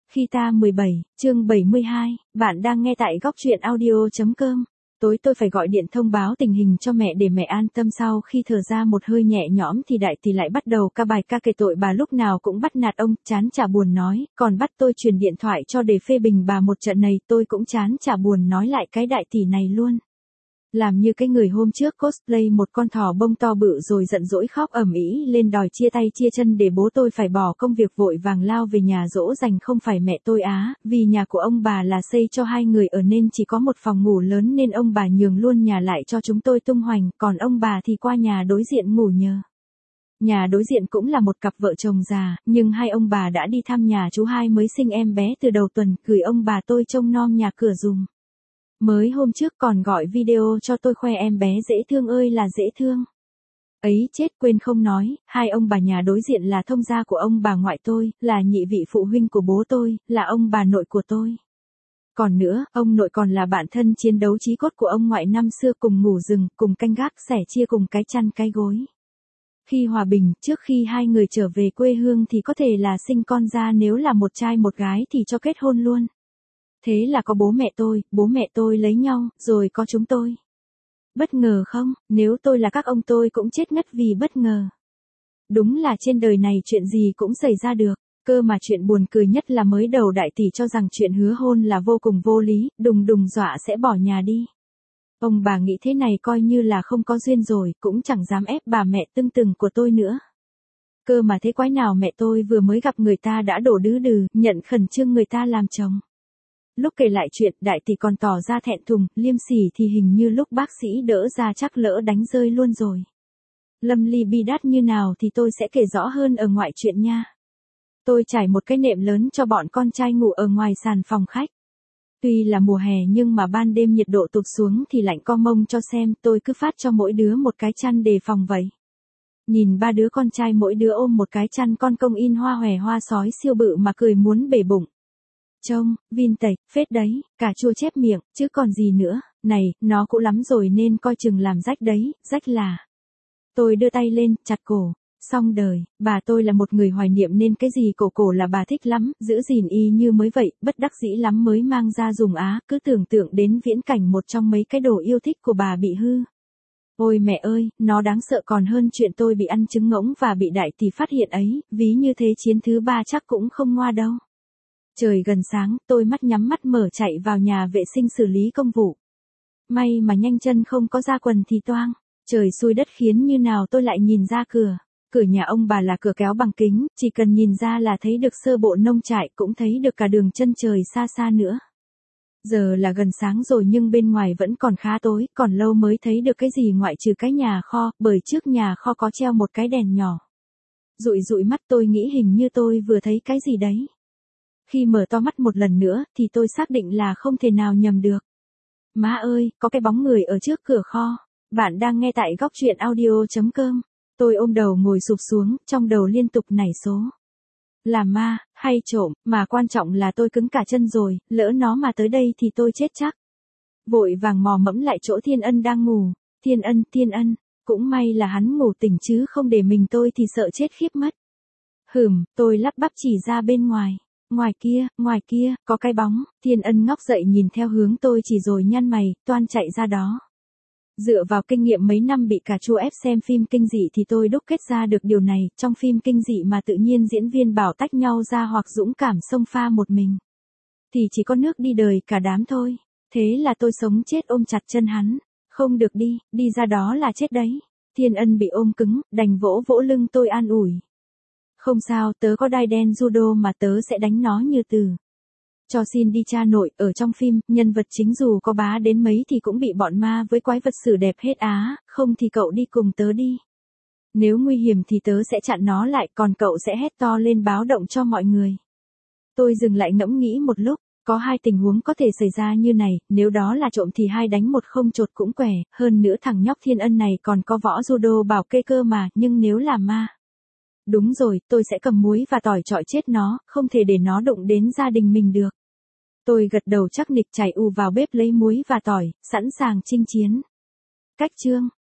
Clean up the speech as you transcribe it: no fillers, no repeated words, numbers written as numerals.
Khi ta 17, chương 72, bạn đang nghe tại góc truyện audio.com. Tối tôi phải gọi điện thông báo tình hình cho mẹ để mẹ an tâm. Sau khi thở ra một hơi nhẹ nhõm thì đại tỷ lại bắt đầu ca bài ca kể tội bà lúc nào cũng bắt nạt ông, chán chả buồn nói, còn bắt tôi truyền điện thoại cho để phê bình bà một trận này. Tôi cũng chán chả buồn nói lại cái đại tỷ này luôn. Làm như cái người hôm trước cosplay một con thỏ bông to bự rồi giận dỗi khóc ầm ĩ lên đòi chia tay chia chân để bố tôi phải bỏ công việc vội vàng lao về nhà dỗ dành không phải mẹ tôi á, vì nhà của ông bà là xây cho hai người ở nên chỉ có một phòng ngủ lớn nên ông bà nhường luôn nhà lại cho chúng tôi tung hoành, còn ông bà thì qua nhà đối diện ngủ nhờ. Nhà đối diện cũng là một cặp vợ chồng già, nhưng hai ông bà đã đi thăm nhà chú hai mới sinh em bé từ đầu tuần, gửi ông bà tôi trông nom nhà cửa dùm. Mới hôm trước còn gọi video cho tôi khoe em bé dễ thương ơi là dễ thương. Ấy chết quên không nói, hai ông bà nhà đối diện là thông gia của ông bà ngoại tôi, là nhị vị phụ huynh của bố tôi, là ông bà nội của tôi. Còn nữa, ông nội còn là bạn thân chiến đấu chí cốt của ông ngoại năm xưa, cùng ngủ rừng, cùng canh gác sẻ chia cùng cái chăn cái gối. Khi hòa bình, trước khi hai người trở về quê hương thì có thể là sinh con ra, nếu là một trai một gái thì cho kết hôn luôn. Thế là có bố mẹ tôi lấy nhau, rồi có chúng tôi. Bất ngờ không, nếu tôi là các ông tôi cũng chết ngất vì bất ngờ. Đúng là trên đời này chuyện gì cũng xảy ra được, cơ mà chuyện buồn cười nhất là mới đầu đại tỷ cho rằng chuyện hứa hôn là vô cùng vô lý, đùng đùng dọa sẽ bỏ nhà đi. Ông bà nghĩ thế này coi như là không có duyên rồi, cũng chẳng dám ép bà mẹ tưng từng của tôi nữa. Cơ mà thế quái nào mẹ tôi vừa mới gặp người ta đã đổ đứ đừ, nhận khẩn trương người ta làm chồng. Lúc kể lại chuyện, đại tỷ còn tỏ ra thẹn thùng, liêm sỉ thì hình như lúc bác sĩ đỡ ra chắc lỡ đánh rơi luôn rồi. Lâm ly bi đát như nào thì tôi sẽ kể rõ hơn ở ngoại chuyện nha. Tôi trải một cái nệm lớn cho bọn con trai ngủ ở ngoài sàn phòng khách. Tuy là mùa hè nhưng mà ban đêm nhiệt độ tụt xuống thì lạnh co mông cho xem, tôi cứ phát cho mỗi đứa một cái chăn đề phòng vậy. Nhìn ba đứa con trai mỗi đứa ôm một cái chăn con công in hoa hòe hoa sói siêu bự mà cười muốn bể bụng. Trông, vintage, phết đấy, cả chua chép miệng, chứ còn gì nữa, này, nó cũ lắm rồi nên coi chừng làm rách đấy, rách là. Tôi đưa tay lên, chặt cổ, xong đời, bà tôi là một người hoài niệm nên cái gì cổ là bà thích lắm, giữ gìn y như mới vậy, bất đắc dĩ lắm mới mang ra dùng á, cứ tưởng tượng đến viễn cảnh một trong mấy cái đồ yêu thích của bà bị hư. Ôi mẹ ơi, nó đáng sợ còn hơn chuyện tôi bị ăn trứng ngỗng và bị đại tỷ phát hiện ấy, ví như thế chiến thứ ba chắc cũng không ngoa đâu. Trời gần sáng, tôi mắt nhắm mắt mở chạy vào nhà vệ sinh xử lý công vụ. May mà nhanh chân không có ra quần thì toang. Trời xui đất khiến như nào tôi lại nhìn ra cửa. Cửa nhà ông bà là cửa kéo bằng kính, chỉ cần nhìn ra là thấy được sơ bộ nông trại, cũng thấy được cả đường chân trời xa xa nữa. Giờ là gần sáng rồi nhưng bên ngoài vẫn còn khá tối, còn lâu mới thấy được cái gì ngoại trừ cái nhà kho, bởi trước nhà kho có treo một cái đèn nhỏ. Dụi mắt tôi nghĩ hình như tôi vừa thấy cái gì đấy. Khi mở to mắt một lần nữa, thì tôi xác định là không thể nào nhầm được. Má ơi, có cái bóng người ở trước cửa kho. Bạn đang nghe tại góc truyện audio.com. Tôi ôm đầu ngồi sụp xuống, trong đầu liên tục nảy số. Là ma, hay trộm, mà quan trọng là tôi cứng cả chân rồi, lỡ nó mà tới đây thì tôi chết chắc. Vội vàng mò mẫm lại chỗ Thiên Ân đang ngủ. Thiên Ân, cũng may là hắn ngủ tỉnh chứ không để mình tôi thì sợ chết khiếp mất. Tôi lắp bắp chỉ ra bên ngoài. Ngoài kia, có cái bóng. Thiên Ân ngóc dậy nhìn theo hướng tôi chỉ rồi nhăn mày, toan chạy ra đó. Dựa vào kinh nghiệm mấy năm bị cà chua ép xem phim kinh dị thì tôi đúc kết ra được điều này, trong phim kinh dị mà tự nhiên diễn viên bảo tách nhau ra hoặc dũng cảm xông pha một mình, thì chỉ có nước đi đời cả đám thôi. Thế là tôi sống chết ôm chặt chân hắn. Không được đi ra đó là chết đấy. Thiên Ân bị ôm cứng, đành vỗ lưng tôi an ủi. Không sao, tớ có đai đen judo mà tớ sẽ đánh nó như từ. Cho xin đi cha nội, ở trong phim, nhân vật chính dù có bá đến mấy thì cũng bị bọn ma với quái vật xử đẹp hết á, không thì cậu đi cùng tớ đi. Nếu nguy hiểm thì tớ sẽ chặn nó lại, còn cậu sẽ hét to lên báo động cho mọi người. Tôi dừng lại ngẫm nghĩ một lúc, có hai tình huống có thể xảy ra như này, nếu đó là trộm thì 2 đánh 1 không chột cũng quẻ, hơn nữa thằng nhóc Thiên Ân này còn có võ judo bảo kê cơ mà, nhưng nếu là ma. Đúng rồi, tôi sẽ cầm muối và tỏi chọi chết nó, không thể để nó đụng đến gia đình mình được. Tôi gật đầu chắc nịch chạy vào bếp lấy muối và tỏi, sẵn sàng chinh chiến. Cách chương